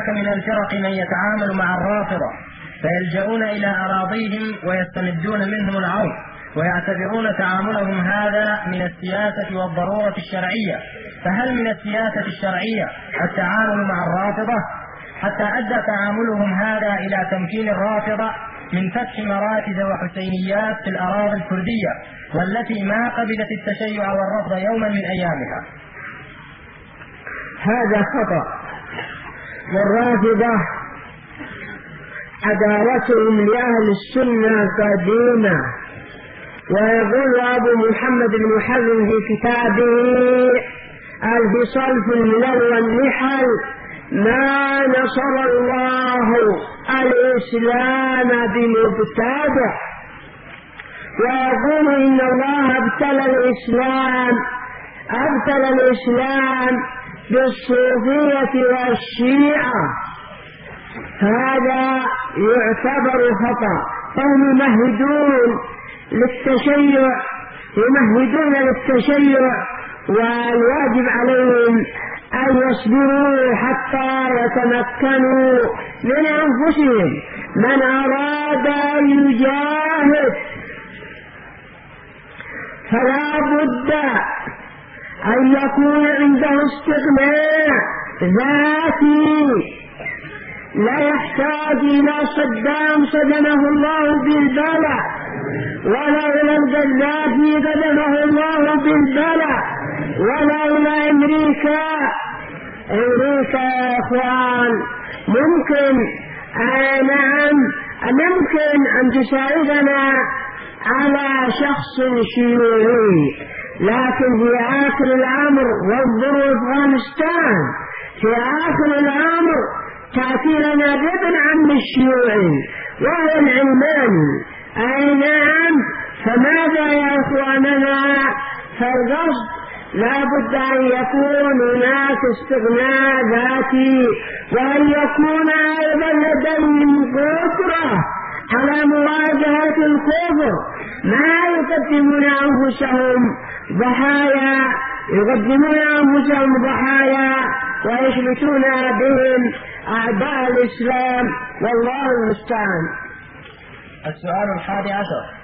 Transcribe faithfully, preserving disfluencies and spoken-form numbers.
من الفرق من يتعامل مع الرافضة فيلجؤون إلى أراضيهم ويستمدون منهم العرض، ويعتبرون تعاملهم هذا من السياسة والضرورة الشرعية، فهل من السياسة الشرعية التعامل مع الرافضة؟ حتى أدى تعاملهم هذا إلى تمكين الرافضة من فتح مراكز وحسينيات في الأراضي الكردية والتي ما قبلت التشيع والرفض يوما من أيامها. هذا خطأ، والرافضة عداوتهم لأهل السنة قديمة. ويقول أبو محمد المحرم في كتابه الفصل في الملل والنحل: ما نصر الله الإسلام بمبتدع. ويقول إن الله ابتلى الإسلام ابتلى الإسلام بالصوفية والشيعة. هذا يعتبر خطأ، فهم يمهدون للتشيع يمهدون للتشيع والواجب عليهم أن يصبروا حتى يتمكنوا من أنفسهم. من أراد أن يجاهد فلا بد أن يكون عنده استغناء ذاتي، لا يحتاج إلى صدام صدمه الله بالبلاء، ولا إلى القذافي قدمه الله بالبلاء، ولا إلى أمريكا. أمريكا يا إخوان ممكن آه نعم ممكن أن تساعدنا على شخص شيوعي، لكن في آخر الأمر وانظروا أفغانستان، في آخر الأمر تأتي لنا ابن عم الشيوعي وهو العلماني. أي نعم، فماذا يا إخواننا؟ فالقصد لا بد أن يكون هناك استغناء ذاتي، وأن يكون أيضا لديهم قدرة على مواجهة الكفر، ما يقدمون أنفسهم ضحايا يقدمون أنفسهم ضحايا ويشمتون بهم أعداء الإسلام، والله المستعان. السؤال الحادي عشر: